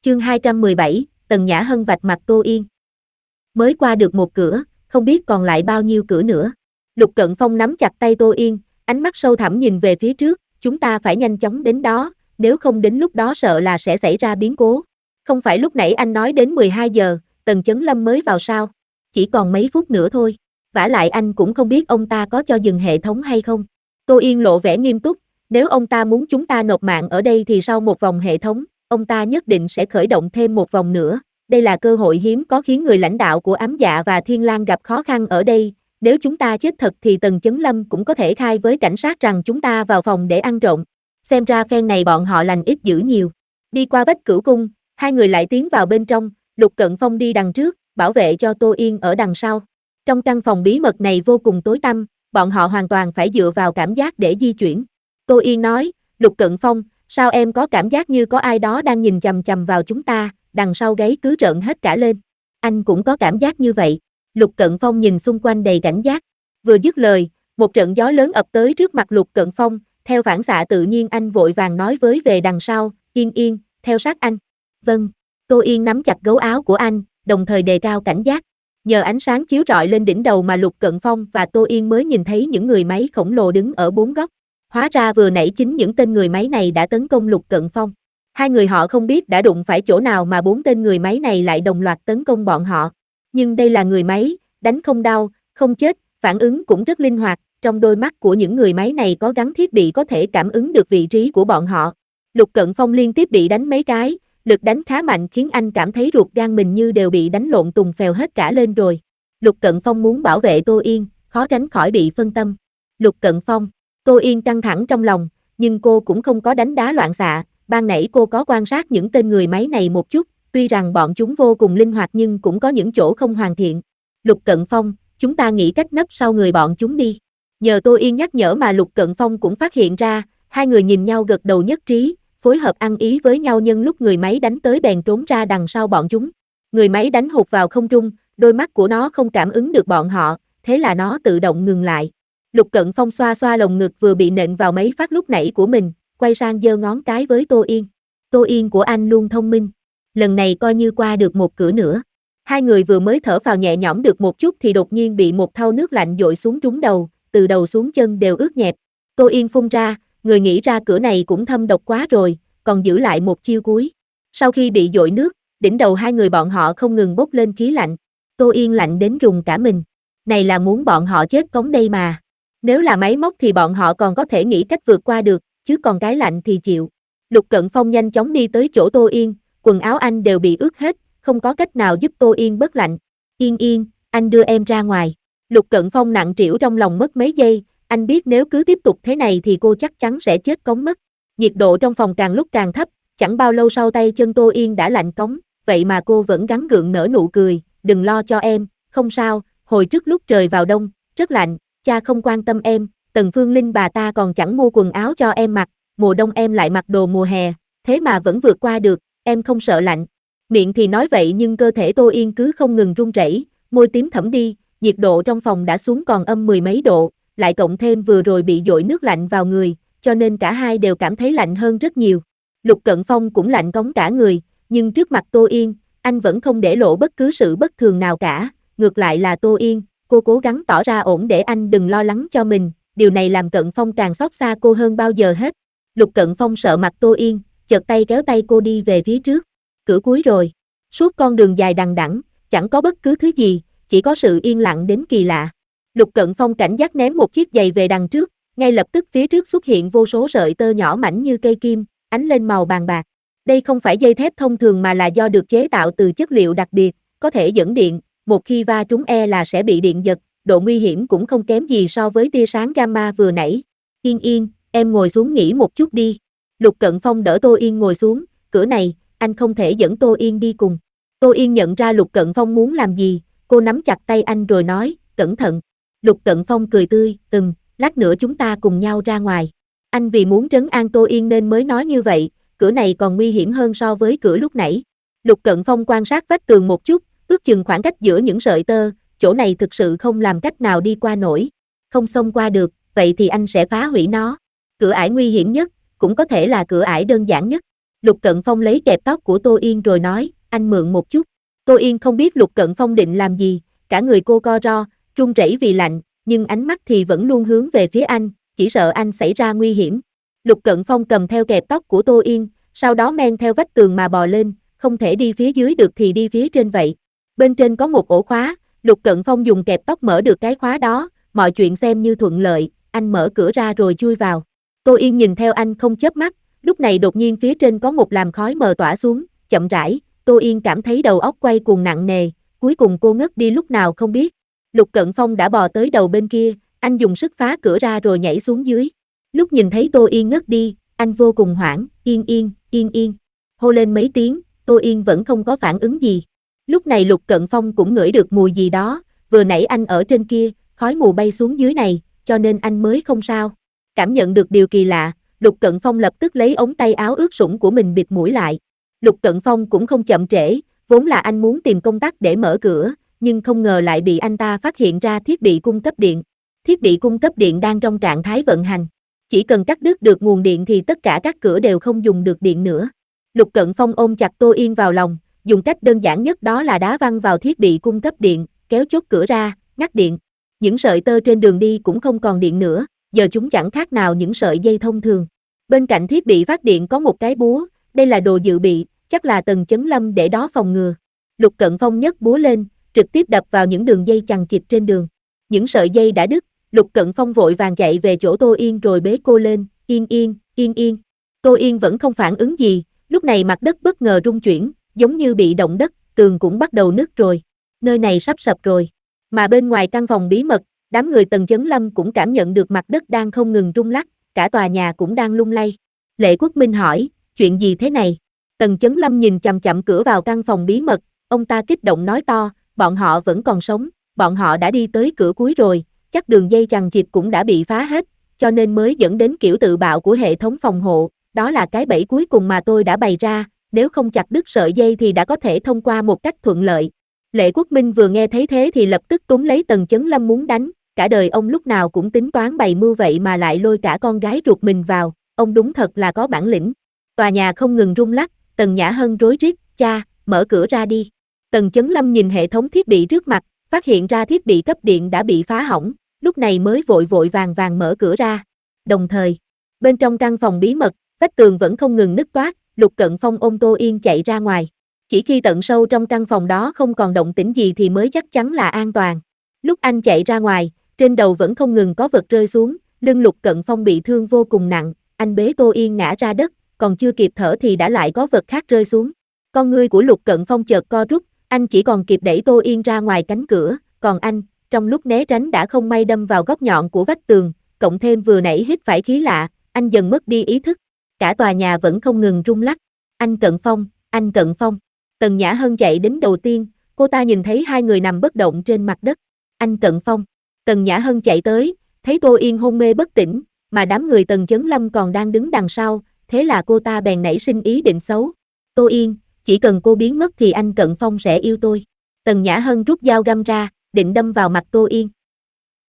Chương 217, Tần Nhã Hân vạch mặt Tô Yên. Mới qua được một cửa, không biết còn lại bao nhiêu cửa nữa. Lục Cận Phong nắm chặt tay Tô Yên, ánh mắt sâu thẳm nhìn về phía trước, chúng ta phải nhanh chóng đến đó, nếu không đến lúc đó sợ là sẽ xảy ra biến cố. Không phải lúc nãy anh nói đến 12 giờ, Tần Chấn Lâm mới vào sao? Chỉ còn mấy phút nữa thôi. Vả lại anh cũng không biết ông ta có cho dừng hệ thống hay không. Tô Yên lộ vẻ nghiêm túc, nếu ông ta muốn chúng ta nộp mạng ở đây thì sau một vòng hệ thống, ông ta nhất định sẽ khởi động thêm một vòng nữa. Đây là cơ hội hiếm có khiến người lãnh đạo của Ám Dạ và Thiên Lang gặp khó khăn ở đây. Nếu chúng ta chết thật thì Tần Chấn Lâm cũng có thể khai với cảnh sát rằng chúng ta vào phòng để ăn trộm. Xem ra phen này bọn họ lành ít dữ nhiều. Đi qua vách cửu cung, hai người lại tiến vào bên trong, Lục Cận Phong đi đằng trước, bảo vệ cho Tô Yên ở đằng sau. Trong căn phòng bí mật này vô cùng tối tăm, bọn họ hoàn toàn phải dựa vào cảm giác để di chuyển. Tô Yên nói, Lục Cận Phong, sao em có cảm giác như có ai đó đang nhìn chằm chằm vào chúng ta, đằng sau gáy cứ rợn hết cả lên. Anh cũng có cảm giác như vậy. Lục Cận Phong nhìn xung quanh đầy cảnh giác. Vừa dứt lời, một trận gió lớn ập tới trước mặt Lục Cận Phong, theo phản xạ tự nhiên anh vội vàng nói với về đằng sau, Yên Yên, theo sát anh. Vâng. Tô Yên nắm chặt gấu áo của anh, đồng thời đề cao cảnh giác. Nhờ ánh sáng chiếu rọi lên đỉnh đầu mà Lục Cận Phong và Tô Yên mới nhìn thấy những người máy khổng lồ đứng ở bốn góc. Hóa ra vừa nãy chính những tên người máy này đã tấn công Lục Cận Phong. Hai người họ không biết đã đụng phải chỗ nào mà bốn tên người máy này lại đồng loạt tấn công bọn họ. Nhưng đây là người máy, đánh không đau, không chết, phản ứng cũng rất linh hoạt. Trong đôi mắt của những người máy này có gắn thiết bị có thể cảm ứng được vị trí của bọn họ. Lục Cận Phong liên tiếp bị đánh mấy cái, lực đánh khá mạnh khiến anh cảm thấy ruột gan mình như đều bị đánh lộn tùng phèo hết cả lên rồi. Lục Cận Phong muốn bảo vệ Tô Yên, khó tránh khỏi bị phân tâm. Lục Cận Phong, Tô Yên căng thẳng trong lòng, nhưng cô cũng không có đánh đá loạn xạ. Ban nãy cô có quan sát những tên người máy này một chút, tuy rằng bọn chúng vô cùng linh hoạt nhưng cũng có những chỗ không hoàn thiện. Lục Cận Phong, chúng ta nghĩ cách nấp sau người bọn chúng đi. Nhờ Tô Yên nhắc nhở mà Lục Cận Phong cũng phát hiện ra, hai người nhìn nhau gật đầu nhất trí, phối hợp ăn ý với nhau nhân lúc người máy đánh tới bèn trốn ra đằng sau bọn chúng. Người máy đánh hụt vào không trung, đôi mắt của nó không cảm ứng được bọn họ, thế là nó tự động ngừng lại. Lục Cận Phong xoa xoa lồng ngực vừa bị nện vào mấy phát lúc nãy của mình, quay sang giơ ngón cái với Tô Yên. Tô Yên của anh luôn thông minh. Lần này coi như qua được một cửa nữa. Hai người vừa mới thở phào nhẹ nhõm được một chút thì đột nhiên bị một thau nước lạnh dội xuống trúng đầu, từ đầu xuống chân đều ướt nhẹp. Tô Yên phun ra, người nghĩ ra cửa này cũng thâm độc quá rồi, còn giữ lại một chiêu cuối. Sau khi bị dội nước, đỉnh đầu hai người bọn họ không ngừng bốc lên khí lạnh. Tô Yên lạnh đến rùng cả mình. Này là muốn bọn họ chết cống đây mà. Nếu là máy móc thì bọn họ còn có thể nghĩ cách vượt qua được, chứ còn cái lạnh thì chịu. Lục Cận Phong nhanh chóng đi tới chỗ Tô Yên, quần áo anh đều bị ướt hết, không có cách nào giúp Tô Yên bớt lạnh. Yên Yên, anh đưa em ra ngoài. Lục Cận Phong nặng trĩu trong lòng mất mấy giây, anh biết nếu cứ tiếp tục thế này thì cô chắc chắn sẽ chết cống mất. Nhiệt độ trong phòng càng lúc càng thấp, chẳng bao lâu sau tay chân Tô Yên đã lạnh cống, vậy mà cô vẫn gắng gượng nở nụ cười, đừng lo cho em, không sao, hồi trước lúc trời vào đông, rất lạnh, cha không quan tâm em, Tần Phương Linh bà ta còn chẳng mua quần áo cho em mặc, mùa đông em lại mặc đồ mùa hè, thế mà vẫn vượt qua được, em không sợ lạnh. Miệng thì nói vậy nhưng cơ thể Tô Yên cứ không ngừng run rẩy, môi tím thẫm đi, nhiệt độ trong phòng đã xuống còn âm mười mấy độ, lại cộng thêm vừa rồi bị dội nước lạnh vào người, cho nên cả hai đều cảm thấy lạnh hơn rất nhiều. Lục Cận Phong cũng lạnh cống cả người, nhưng trước mặt Tô Yên, anh vẫn không để lộ bất cứ sự bất thường nào cả, ngược lại là Tô Yên, cô cố gắng tỏ ra ổn để anh đừng lo lắng cho mình, điều này làm Cận Phong càng xót xa cô hơn bao giờ hết. Lục Cận Phong sợ mặt Tô Yên, chợt tay kéo tay cô đi về phía trước. Cửa cuối rồi. Suốt con đường dài đằng đẵng, chẳng có bất cứ thứ gì, chỉ có sự yên lặng đến kỳ lạ. Lục Cận Phong cảnh giác ném một chiếc giày về đằng trước, ngay lập tức phía trước xuất hiện vô số sợi tơ nhỏ mảnh như cây kim, ánh lên màu vàng bạc. Đây không phải dây thép thông thường mà là do được chế tạo từ chất liệu đặc biệt, có thể dẫn điện, một khi va trúng là sẽ bị điện giật, độ nguy hiểm cũng không kém gì so với tia sáng gamma vừa nãy. Yên Yên, em ngồi xuống nghỉ một chút đi. Lục Cận Phong đỡ Tô Yên ngồi xuống, cửa này, anh không thể dẫn Tô Yên đi cùng. Tô Yên nhận ra Lục Cận Phong muốn làm gì, cô nắm chặt tay anh rồi nói, cẩn thận. Lục Cận Phong cười tươi, lát nữa chúng ta cùng nhau ra ngoài. Anh vì muốn trấn an Tô Yên nên mới nói như vậy, cửa này còn nguy hiểm hơn so với cửa lúc nãy. Lục Cận Phong quan sát vách tường một chút, ước chừng khoảng cách giữa những sợi tơ, chỗ này thực sự không làm cách nào đi qua nổi. Không xông qua được, vậy thì anh sẽ phá hủy nó. Cửa ải nguy hiểm nhất, cũng có thể là cửa ải đơn giản nhất. Lục Cận Phong lấy kẹp tóc của Tô Yên rồi nói, anh mượn một chút. Tô Yên không biết Lục Cận Phong định làm gì, cả người cô co ro, run rẩy vì lạnh, nhưng ánh mắt thì vẫn luôn hướng về phía anh, chỉ sợ anh xảy ra nguy hiểm. Lục Cận Phong cầm theo kẹp tóc của Tô Yên, sau đó men theo vách tường mà bò lên, không thể đi phía dưới được thì đi phía trên vậy. Bên trên có một ổ khóa, Lục Cận Phong dùng kẹp tóc mở được cái khóa đó, mọi chuyện xem như thuận lợi, anh mở cửa ra rồi chui vào. Tô Yên nhìn theo anh không chớp mắt, lúc này đột nhiên phía trên có một làn khói mờ tỏa xuống, chậm rãi, Tô Yên cảm thấy đầu óc quay cuồng nặng nề, cuối cùng cô ngất đi lúc nào không biết. Lục Cận Phong đã bò tới đầu bên kia, anh dùng sức phá cửa ra rồi nhảy xuống dưới. Lúc nhìn thấy Tô Yên ngất đi, anh vô cùng hoảng, Yên Yên, Yên Yên. Hô lên mấy tiếng, Tô Yên vẫn không có phản ứng gì. Lúc này Lục Cận Phong cũng ngửi được mùi gì đó, vừa nãy anh ở trên kia, khói mù bay xuống dưới này, cho nên anh mới không sao. Cảm nhận được điều kỳ lạ, Lục Cận Phong lập tức lấy ống tay áo ướt sũng của mình bịt mũi lại. Lục Cận Phong cũng không chậm trễ, vốn là anh muốn tìm công tắc để mở cửa, nhưng không ngờ lại bị anh ta phát hiện ra thiết bị cung cấp điện. Thiết bị cung cấp điện đang trong trạng thái vận hành. Chỉ cần cắt đứt được nguồn điện thì tất cả các cửa đều không dùng được điện nữa. Lục Cận Phong ôm chặt Tô Yên vào lòng, dùng cách đơn giản nhất đó là đá văng vào thiết bị cung cấp điện, kéo chốt cửa ra, ngắt điện. Những sợi tơ trên đường đi cũng không còn điện nữa, giờ chúng chẳng khác nào những sợi dây thông thường. Bên cạnh thiết bị phát điện có một cái búa, đây là đồ dự bị, chắc là Tần Chấn Lâm để đó phòng ngừa. Lục Cận Phong nhấc búa lên, trực tiếp đập vào những đường dây chằng chịt trên đường. Những sợi dây đã đứt, Lục Cận Phong vội vàng chạy về chỗ Tô Yên rồi bế cô lên, Yên Yên, Yên Yên. Tô Yên vẫn không phản ứng gì, lúc này mặt đất bất ngờ rung chuyển, giống như bị động đất, tường cũng bắt đầu nứt rồi. Nơi này sắp sập rồi. Mà bên ngoài căn phòng bí mật, đám người Tần Chấn Lâm cũng cảm nhận được mặt đất đang không ngừng rung lắc, cả tòa nhà cũng đang lung lay. Lệ Quốc Minh hỏi, chuyện gì thế này? Tần Chấn Lâm nhìn chằm chằm cửa vào căn phòng bí mật, ông ta kích động nói to, bọn họ vẫn còn sống, bọn họ đã đi tới cửa cuối rồi, chắc đường dây chằng chịt cũng đã bị phá hết, cho nên mới dẫn đến kiểu tự bạo của hệ thống phòng hộ, đó là cái bẫy cuối cùng mà tôi đã bày ra, nếu không chặt đứt sợi dây thì đã có thể thông qua một cách thuận lợi. Lệ Quốc Minh vừa nghe thấy thế thì lập tức túm lấy Tần Chấn Lâm muốn đánh, cả đời ông lúc nào cũng tính toán bày mưu vậy mà lại lôi cả con gái ruột mình vào, ông đúng thật là có bản lĩnh. Tòa nhà không ngừng rung lắc, Tần Nhã Hân rối rít, cha, mở cửa ra đi. Tần Chấn Lâm nhìn hệ thống thiết bị trước mặt, phát hiện ra thiết bị cấp điện đã bị phá hỏng, lúc này mới vội vội vàng vàng mở cửa ra. Đồng thời, bên trong căn phòng bí mật, vách tường vẫn không ngừng nứt toác, Lục Cận Phong ôm Tô Yên chạy ra ngoài. Chỉ khi tận sâu trong căn phòng đó không còn động tĩnh gì thì mới chắc chắn là an toàn. Lúc anh chạy ra ngoài, trên đầu vẫn không ngừng có vật rơi xuống, lưng Lục Cận Phong bị thương vô cùng nặng, anh bế Tô Yên ngã ra đất, còn chưa kịp thở thì đã lại có vật khác rơi xuống. Con ngươi của Lục Cận Phong chợt co rút, anh chỉ còn kịp đẩy Tô Yên ra ngoài cánh cửa, còn anh, trong lúc né tránh đã không may đâm vào góc nhọn của vách tường, cộng thêm vừa nãy hít phải khí lạ, anh dần mất đi ý thức. Cả tòa nhà vẫn không ngừng rung lắc. Anh Cận Phong, anh Cận Phong. Tần Nhã Hân chạy đến đầu tiên, cô ta nhìn thấy hai người nằm bất động trên mặt đất. Anh Cận Phong. Tần Nhã Hân chạy tới, thấy Tô Yên hôn mê bất tỉnh, mà đám người Tần Chấn Lâm còn đang đứng đằng sau, thế là cô ta bèn nảy sinh ý định xấu. Tô Yên, chỉ cần cô biến mất thì anh Cận Phong sẽ yêu tôi. Tần Nhã Hân rút dao găm ra, định đâm vào mặt Tô Yên.